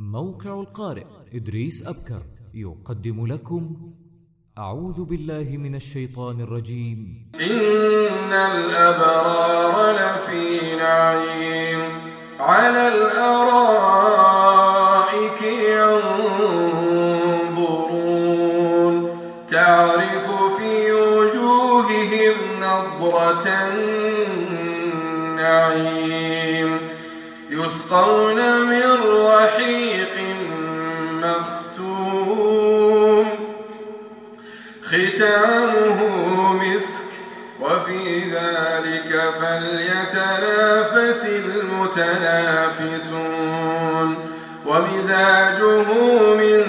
موقع القارئ إدريس أبكر يقدم لكم أعوذ بالله من الشيطان الرجيم. إن الأبرار لفي نعيم على الأرائك ينظرون تعرف في وجوههم نضرة النعيم يسقون من رحيق مختوم ختامه مسك وفي ذلك فليتنافس المتنافسون ومزاجه من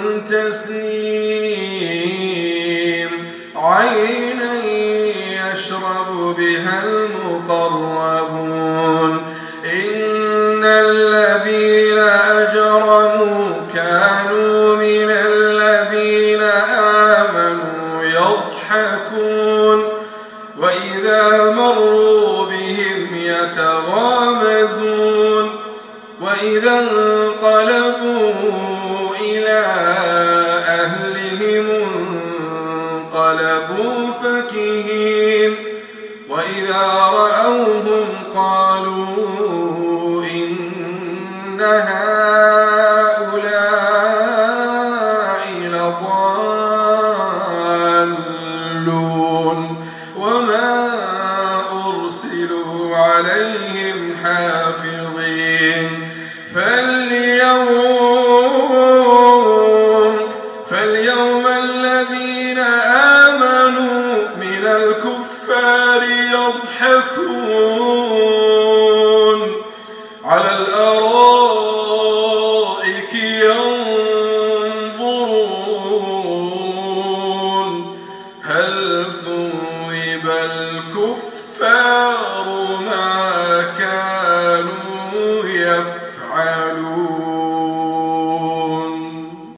تسنيم عينا يشرب بها المقربون إن الذين أجرموا كانوا من الذين آمنوا يضحكون وإذا مروا بهم يتغامزون وإذا انقلبوا إلى أهلهم انقلبوا فكهين وإذا رأوهم قالوا إن هؤلاء لضالون وما أرسلوا عليهم حافظين فاليوم الذين آمنوا من الكفار يضحكون على الأرائك ينظرون هل ثوب الكفار